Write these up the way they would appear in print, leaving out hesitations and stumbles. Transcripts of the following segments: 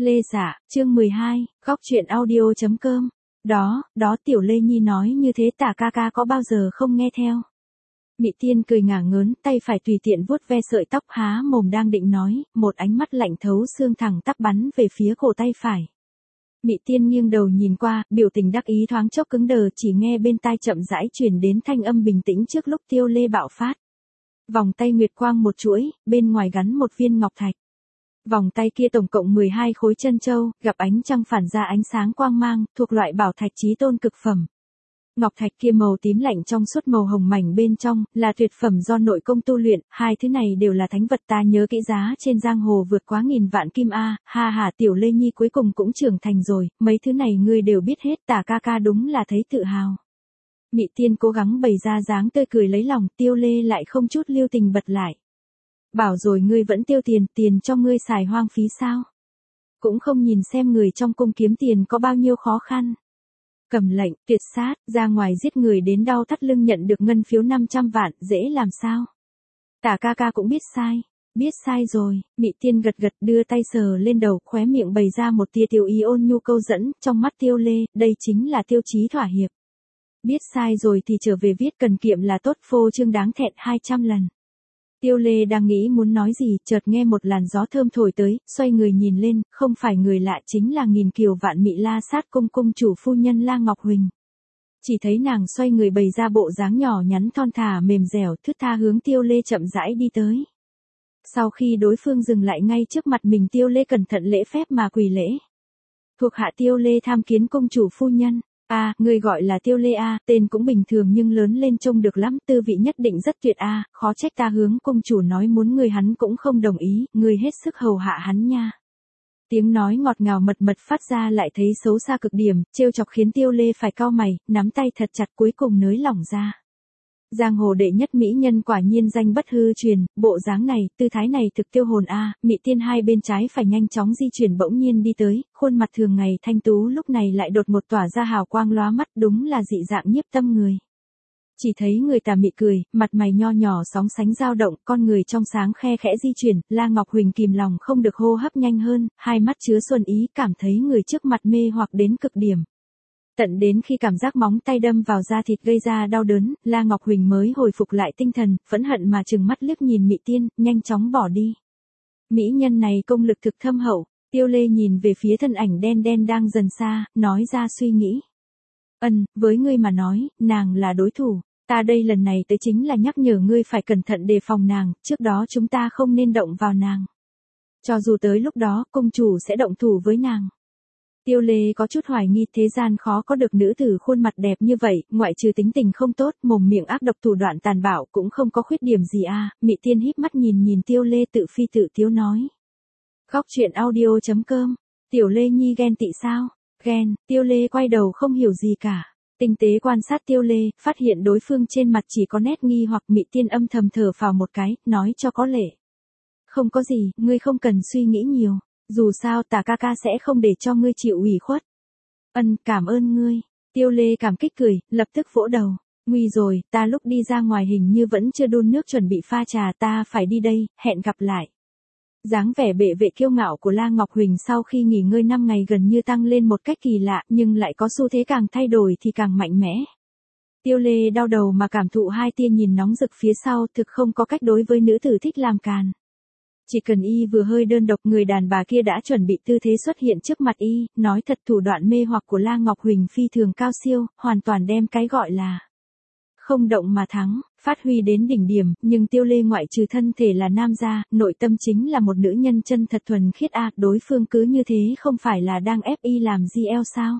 Lê Dạ, chương 12, góc truyện audio.com. Đó Tiểu Lê Nhi nói như thế Tả ca ca có bao giờ không nghe theo. Mị Tiên cười ngả ngớn, tay phải tùy tiện vuốt ve sợi tóc, há mồm đang định nói, một ánh mắt lạnh thấu xương thẳng tắp bắn về phía cổ tay phải. Mị Tiên nghiêng đầu nhìn qua, biểu tình đắc ý thoáng chốc cứng đờ, chỉ nghe bên tai chậm rãi truyền đến thanh âm bình tĩnh trước lúc Tiêu Lê bạo phát. Vòng tay nguyệt quang một chuỗi, bên ngoài gắn một viên ngọc thạch. Vòng tay kia tổng cộng 12 khối chân châu, gặp ánh trăng phản ra ánh sáng quang mang, thuộc loại bảo thạch chí tôn cực phẩm. Ngọc thạch kia màu tím lạnh trong suốt màu hồng mảnh bên trong, là tuyệt phẩm do nội công tu luyện, hai thứ này đều là thánh vật ta nhớ kỹ giá trên giang hồ vượt quá 1000 vạn kim a. Ha ha, Tiểu Lê Nhi cuối cùng cũng trưởng thành rồi, mấy thứ này ngươi đều biết hết, Tả ca ca đúng là thấy tự hào. Mị Tiên cố gắng bày ra dáng tươi cười lấy lòng, Tiêu Lê lại không chút lưu tình bật lại. Bảo rồi ngươi vẫn tiêu tiền cho ngươi xài hoang phí sao? Cũng không nhìn xem người trong cung kiếm tiền có bao nhiêu khó khăn. Cầm lệnh, tuyệt sát, ra ngoài giết người đến đau thắt lưng nhận được ngân phiếu 500 vạn, dễ làm sao? Tả ca ca cũng biết sai rồi. Mị Tiên gật gật đưa tay sờ lên đầu, khóe miệng bày ra một tia tiêu ý ôn nhu câu dẫn, trong mắt Tiêu Lê, đây chính là tiêu chí thỏa hiệp. Biết sai rồi thì trở về viết cần kiệm là tốt, phô trương đáng thẹn 200 lần. Tiêu Lê đang nghĩ muốn nói gì, chợt nghe một làn gió thơm thổi tới, xoay người nhìn lên, không phải người lạ chính là nghìn kiều vạn mị La Sát cung cung chủ phu nhân La Ngọc Huỳnh. Chỉ thấy nàng xoay người bày ra bộ dáng nhỏ nhắn thon thả mềm dẻo, thướt tha hướng Tiêu Lê chậm rãi đi tới. Sau khi đối phương dừng lại ngay trước mặt mình, Tiêu Lê cẩn thận lễ phép mà quỳ lễ. Thuộc hạ Tiêu Lê tham kiến công chủ phu nhân. Người gọi là Tiêu Lê tên cũng bình thường nhưng lớn lên trông được lắm, tư vị nhất định rất tuyệt khó trách ta hướng công chủ nói muốn người hắn cũng không đồng ý, người hết sức hầu hạ hắn nha. Tiếng nói ngọt ngào mật phát ra lại thấy xấu xa cực điểm, trêu chọc khiến Tiêu Lê phải cau mày, nắm tay thật chặt cuối cùng nới lỏng ra. Giang hồ đệ nhất mỹ nhân quả nhiên danh bất hư truyền, bộ dáng này, tư thái này thực tiêu hồn Mị Tiên hai bên trái phải nhanh chóng di chuyển bỗng nhiên đi tới, khuôn mặt thường ngày thanh tú lúc này lại đột ngột tỏa ra hào quang lóa mắt, đúng là dị dạng nhiếp tâm người. Chỉ thấy người tà mị cười, mặt mày nho nhỏ sóng sánh dao động, con người trong sáng khe khẽ di chuyển, La Ngọc Huỳnh kìm lòng không được hô hấp nhanh hơn, hai mắt chứa xuân ý, cảm thấy người trước mặt mê hoặc đến cực điểm. Tận đến khi cảm giác móng tay đâm vào da thịt gây ra đau đớn, La Ngọc Huỳnh mới hồi phục lại tinh thần, phẫn hận mà trừng mắt liếc nhìn Mị Tiên, nhanh chóng bỏ đi. Mỹ nhân này công lực thực thâm hậu. Tiêu Lê nhìn về phía thân ảnh đen đen đang dần xa, nói ra suy nghĩ. Với ngươi mà nói, nàng là đối thủ, ta đây lần này tới chính là nhắc nhở ngươi phải cẩn thận đề phòng nàng, trước đó chúng ta không nên động vào nàng. Cho dù tới lúc đó, công chủ sẽ động thủ với nàng. Tiêu Lê có chút hoài nghi, thế gian khó có được nữ tử khuôn mặt đẹp như vậy, ngoại trừ tính tình không tốt, mồm miệng ác độc thủ đoạn tàn bạo cũng không có khuyết điểm gì Mị Tiên híp mắt nhìn Tiêu Lê tự phi tự tiếu nói. Góc truyện audio.com. Tiểu Lê Nhi ghen tị sao? Ghen. Tiêu Lê quay đầu không hiểu gì cả. Tinh tế quan sát Tiêu Lê, phát hiện đối phương trên mặt chỉ có nét nghi hoặc. Mị Tiên âm thầm thở phào một cái, nói cho có lệ. Không có gì, ngươi không cần suy nghĩ nhiều. Dù sao Tả ca ca sẽ không để cho ngươi chịu ủy khuất. Cảm ơn ngươi. Tiêu Lê cảm kích cười, lập tức vỗ đầu. Nguy rồi, ta lúc đi ra ngoài hình như vẫn chưa đun nước chuẩn bị pha trà, ta phải đi đây, hẹn gặp lại. Dáng vẻ bệ vệ kiêu ngạo của La Ngọc Huỳnh sau khi nghỉ ngơi 5 ngày gần như tăng lên một cách kỳ lạ, nhưng lại có xu thế càng thay đổi thì càng mạnh mẽ. Tiêu Lê đau đầu mà cảm thụ hai tia nhìn nóng rực phía sau, thực không có cách đối với nữ tử thích làm càn. Chỉ cần y vừa hơi đơn độc, người đàn bà kia đã chuẩn bị tư thế xuất hiện trước mặt y, nói thật thủ đoạn mê hoặc của La Ngọc Huỳnh phi thường cao siêu, hoàn toàn đem cái gọi là không động mà thắng, phát huy đến đỉnh điểm, nhưng Tiêu Lê ngoại trừ thân thể là nam gia, nội tâm chính là một nữ nhân chân thật thuần khiết đối phương cứ như thế không phải là đang ép y làm GL sao?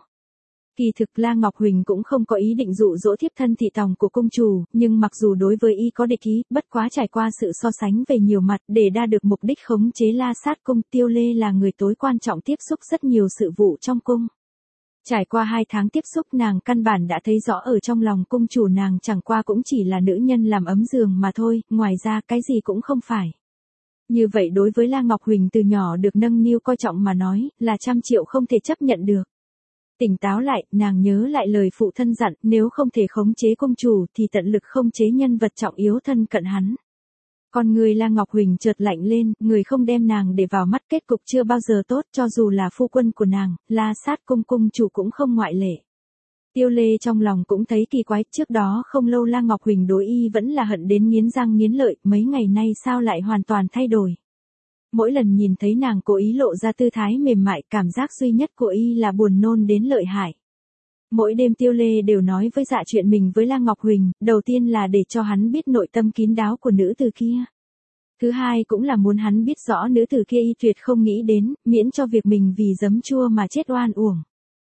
Kỳ thực La Ngọc Huỳnh cũng không có ý định dụ dỗ thiếp thân thị tòng của công chủ, nhưng mặc dù đối với y có địch ý, bất quá trải qua sự so sánh về nhiều mặt để đa được mục đích khống chế La Sát cung, Tiêu Lê là người tối quan trọng tiếp xúc rất nhiều sự vụ trong cung. Trải qua 2 tháng tiếp xúc, nàng căn bản đã thấy rõ ở trong lòng cung chủ nàng chẳng qua cũng chỉ là nữ nhân làm ấm giường mà thôi, ngoài ra cái gì cũng không phải. Như vậy đối với La Ngọc Huỳnh từ nhỏ được nâng niu coi trọng mà nói, là 100 triệu không thể chấp nhận được. Tỉnh táo lại, nàng nhớ lại lời phụ thân dặn, nếu không thể khống chế công chủ thì tận lực khống chế nhân vật trọng yếu thân cận hắn. Con người La Ngọc Huỳnh chợt lạnh lên, người không đem nàng để vào mắt kết cục chưa bao giờ tốt, cho dù là phu quân của nàng, La Sát cung cung chủ cũng không ngoại lệ. Tiêu Lê trong lòng cũng thấy kỳ quái, trước đó không lâu La Ngọc Huỳnh đối y vẫn là hận đến nghiến răng nghiến lợi, mấy ngày nay sao lại hoàn toàn thay đổi. Mỗi lần nhìn thấy nàng cố ý lộ ra tư thái mềm mại, cảm giác duy nhất của y là buồn nôn đến lợi hại. Mỗi đêm Tiêu Lê đều nói với Dạ chuyện mình với La Ngọc Huỳnh, đầu tiên là để cho hắn biết nội tâm kín đáo của nữ tử kia. Thứ hai cũng là muốn hắn biết rõ nữ tử kia y tuyệt không nghĩ đến, miễn cho việc mình vì giấm chua mà chết oan uổng.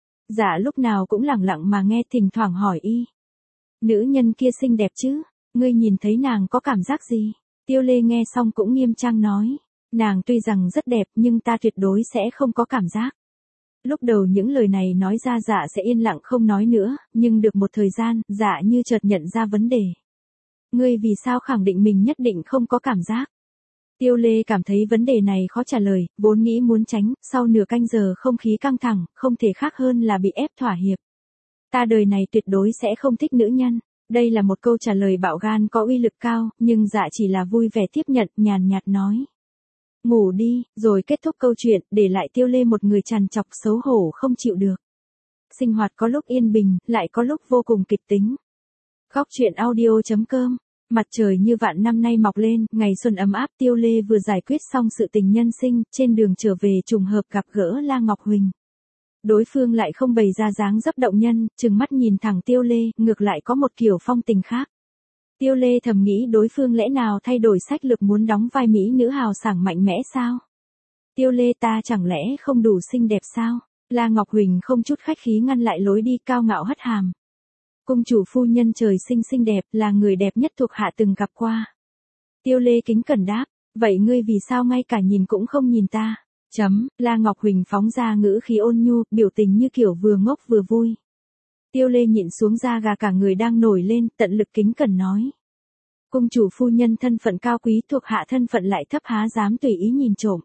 Dạ lúc nào cũng lặng lặng mà nghe, thỉnh thoảng hỏi y. Nữ nhân kia xinh đẹp chứ, ngươi nhìn thấy nàng có cảm giác gì? Tiêu Lê nghe xong cũng nghiêm trang nói. Nàng tuy rằng rất đẹp nhưng ta tuyệt đối sẽ không có cảm giác. Lúc đầu những lời này nói ra Dạ sẽ yên lặng không nói nữa, nhưng được một thời gian, Dạ như chợt nhận ra vấn đề. Ngươi vì sao khẳng định mình nhất định không có cảm giác? Tiêu Lê cảm thấy vấn đề này khó trả lời, vốn nghĩ muốn tránh, sau nửa canh giờ không khí căng thẳng, không thể khác hơn là bị ép thỏa hiệp. Ta đời này tuyệt đối sẽ không thích nữ nhân. Đây là một câu trả lời bạo gan có uy lực cao, nhưng Dạ chỉ là vui vẻ tiếp nhận, nhàn nhạt nói. Ngủ đi, rồi kết thúc câu chuyện, để lại Tiêu Lê một người trằn trọc xấu hổ không chịu được. Sinh hoạt có lúc yên bình, lại có lúc vô cùng kịch tính. Góc truyện audio.com. Mặt trời như vạn năm nay mọc lên, ngày xuân ấm áp, Tiêu Lê vừa giải quyết xong sự tình nhân sinh, trên đường trở về trùng hợp gặp gỡ La Ngọc Huỳnh. Đối phương lại không bày ra dáng dấp động nhân, trừng mắt nhìn thẳng Tiêu Lê, ngược lại có một kiểu phong tình khác. Tiêu Lê thầm nghĩ đối phương lẽ nào thay đổi sách lược muốn đóng vai mỹ nữ hào sảng mạnh mẽ sao? Tiêu Lê ta chẳng lẽ không đủ xinh đẹp sao? La Ngọc Huỳnh không chút khách khí ngăn lại lối đi, cao ngạo hất hàm. Cung chủ phu nhân trời sinh xinh đẹp, là người đẹp nhất thuộc hạ từng gặp qua. Tiêu Lê kính cẩn đáp, vậy ngươi vì sao ngay cả nhìn cũng không nhìn ta? La Ngọc Huỳnh phóng ra ngữ khí ôn nhu, biểu tình như kiểu vừa ngốc vừa vui. Tiêu Lê nhịn xuống da gà cả người đang nổi lên, tận lực kính cẩn nói. Cung chủ phu nhân thân phận cao quý, thuộc hạ thân phận lại thấp, há dám tùy ý nhìn trộm.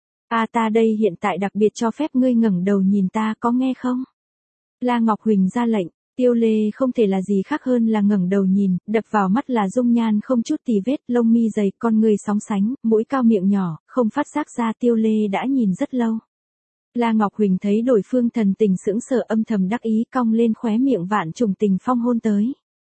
Ta đây hiện tại đặc biệt cho phép ngươi ngẩng đầu nhìn ta, có nghe không? La Ngọc Huỳnh ra lệnh. Tiêu Lê không thể là gì khác hơn là ngẩng đầu nhìn, đập vào mắt là dung nhan không chút tì vết, lông mi dày, con người sóng sánh, mũi cao miệng nhỏ, không phát giác ra Tiêu Lê đã nhìn rất lâu. La Ngọc Huỳnh thấy đối phương thần tình sững sờ, âm thầm đắc ý, cong lên khóe miệng, vạn trùng tình phong hôn tới.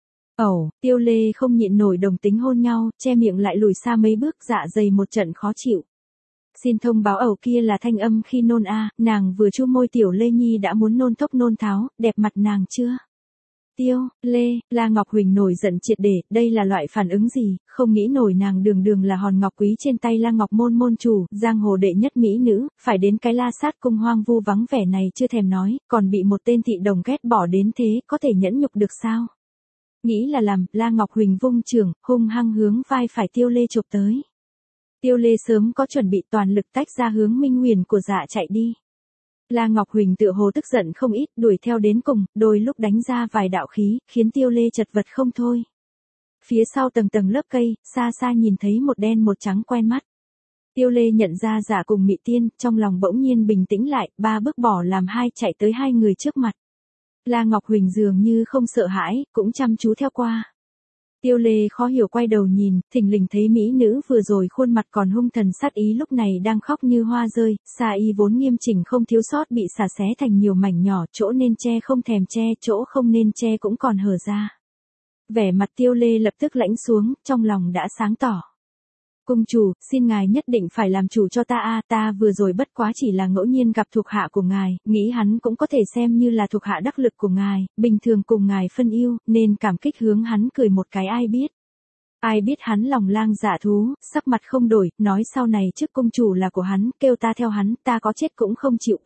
Tiêu Lê không nhịn nổi đồng tính hôn nhau, che miệng lại lùi xa mấy bước, dạ dày một trận khó chịu. Xin thông báo kia là thanh âm khi nôn nàng vừa chu môi Tiểu Lê Nhi đã muốn nôn thốc nôn tháo, đẹp mặt nàng chưa? Tiêu Lê, La Ngọc Huỳnh nổi giận triệt để, đây là loại phản ứng gì, không nghĩ nổi nàng đường đường là hòn ngọc quý trên tay La Ngọc môn môn chủ, giang hồ đệ nhất mỹ nữ, phải đến cái La Sát cung hoang vu vắng vẻ này chưa thèm nói, còn bị một tên thị đồng ghét bỏ đến thế, có thể nhẫn nhục được sao? Nghĩ là làm, La Ngọc Huỳnh vung chưởng, hung hăng hướng vai phải Tiêu Lê chụp tới. Tiêu Lê sớm có chuẩn bị, toàn lực tách ra hướng Minh Huyền của Dạ chạy đi. La Ngọc Huỳnh tựa hồ tức giận không ít, đuổi theo đến cùng, đôi lúc đánh ra vài đạo khí, khiến Tiêu Lê chật vật không thôi. Phía sau tầng tầng lớp cây, xa xa nhìn thấy một đen một trắng quen mắt. Tiêu Lê nhận ra Dạ cùng Mị Tiên, trong lòng bỗng nhiên bình tĩnh lại, 3 bước bỏ làm 2 chạy tới 2 người trước mặt. La Ngọc Huỳnh dường như không sợ hãi, cũng chăm chú theo qua. Tiêu Lê khó hiểu quay đầu nhìn, thình lình thấy mỹ nữ vừa rồi khuôn mặt còn hung thần sát ý lúc này đang khóc như hoa rơi, xa y vốn nghiêm chỉnh không thiếu sót bị xả xé thành nhiều mảnh nhỏ, chỗ nên che không thèm che, chỗ không nên che cũng còn hở ra. Vẻ mặt Tiêu Lê lập tức lãnh xuống, trong lòng đã sáng tỏ. Cung chủ, xin ngài nhất định phải làm chủ cho ta ta vừa rồi bất quá chỉ là ngẫu nhiên gặp thuộc hạ của ngài, nghĩ hắn cũng có thể xem như là thuộc hạ đắc lực của ngài, bình thường cùng ngài phân yêu, nên cảm kích hướng hắn cười một cái, ai biết hắn lòng lang dạ thú, sắc mặt không đổi, nói sau này trước cung chủ là của hắn, kêu ta theo hắn, ta có chết cũng không chịu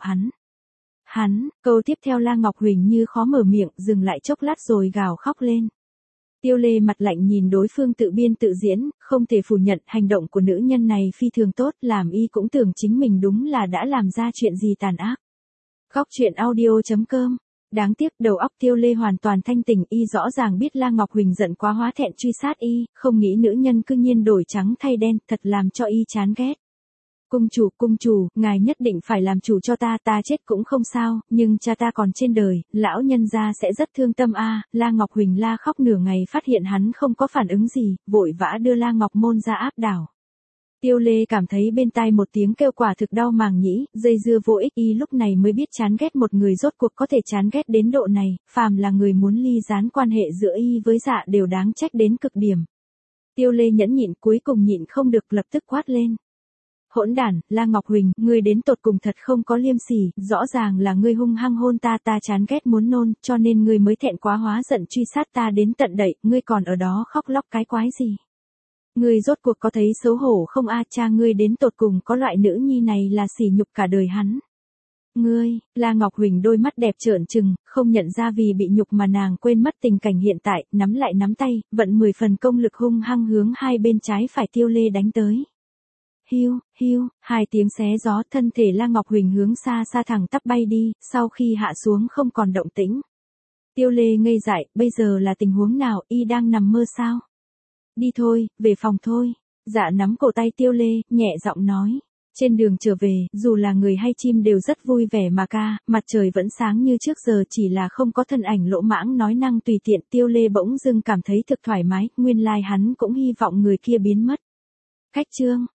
hắn, câu tiếp theo La Ngọc Huỳnh như khó mở miệng, dừng lại chốc lát rồi gào khóc lên. Tiêu Lê mặt lạnh nhìn đối phương tự biên tự diễn, không thể phủ nhận hành động của nữ nhân này phi thường tốt, làm y cũng tưởng chính mình đúng là đã làm ra chuyện gì tàn ác. Góc truyện audio.com. Đáng tiếc đầu óc Tiêu Lê hoàn toàn thanh tỉnh, y rõ ràng biết La Ngọc Huỳnh giận quá hóa thẹn truy sát y, không nghĩ nữ nhân cư nhiên đổi trắng thay đen, thật làm cho y chán ghét. Cung chủ, ngài nhất định phải làm chủ cho ta chết cũng không sao, nhưng cha ta còn trên đời, lão nhân gia sẽ rất thương tâm a. La Ngọc Huỳnh la khóc nửa ngày phát hiện hắn không có phản ứng gì, vội vã đưa La Ngọc Môn ra áp đảo. Tiêu Lê cảm thấy bên tai một tiếng kêu quả thực đau màng nhĩ, dây dưa vô ích, y lúc này mới biết chán ghét một người rốt cuộc có thể chán ghét đến độ này, phàm là người muốn ly gián quan hệ giữa y với Dạ đều đáng trách đến cực điểm. Tiêu Lê nhẫn nhịn cuối cùng nhịn không được lập tức quát lên. Hỗn đản, La Ngọc Huỳnh, ngươi đến tột cùng thật không có liêm sỉ, rõ ràng là ngươi hung hăng hôn ta chán ghét muốn nôn, cho nên ngươi mới thẹn quá hóa giận truy sát ta đến tận đậy, ngươi còn ở đó khóc lóc cái quái gì. Ngươi rốt cuộc có thấy xấu hổ không a, cha ngươi đến tột cùng có loại nữ nhi này là sỉ nhục cả đời hắn. Ngươi, La Ngọc Huỳnh đôi mắt đẹp trợn trừng, không nhận ra vì bị nhục mà nàng quên mất tình cảnh hiện tại, nắm lại nắm tay, vận 10 phần công lực hung hăng hướng hai bên trái phải Tiêu Lê đánh tới. Hiu, hai tiếng xé gió, thân thể La Ngọc Huỳnh hướng xa thẳng tắp bay đi, sau khi hạ xuống không còn động tĩnh. Tiêu Lê ngây dại, bây giờ là tình huống nào, y đang nằm mơ sao? Đi thôi, về phòng thôi. Dạ nắm cổ tay Tiêu Lê, nhẹ giọng nói. Trên đường trở về, dù là người hay chim đều rất vui vẻ mà ca, mặt trời vẫn sáng như trước giờ, chỉ là không có thân ảnh lỗ mãng nói năng tùy tiện. Tiêu Lê bỗng dưng cảm thấy thực thoải mái, nguyên lai hắn cũng hy vọng người kia biến mất. Khách trương.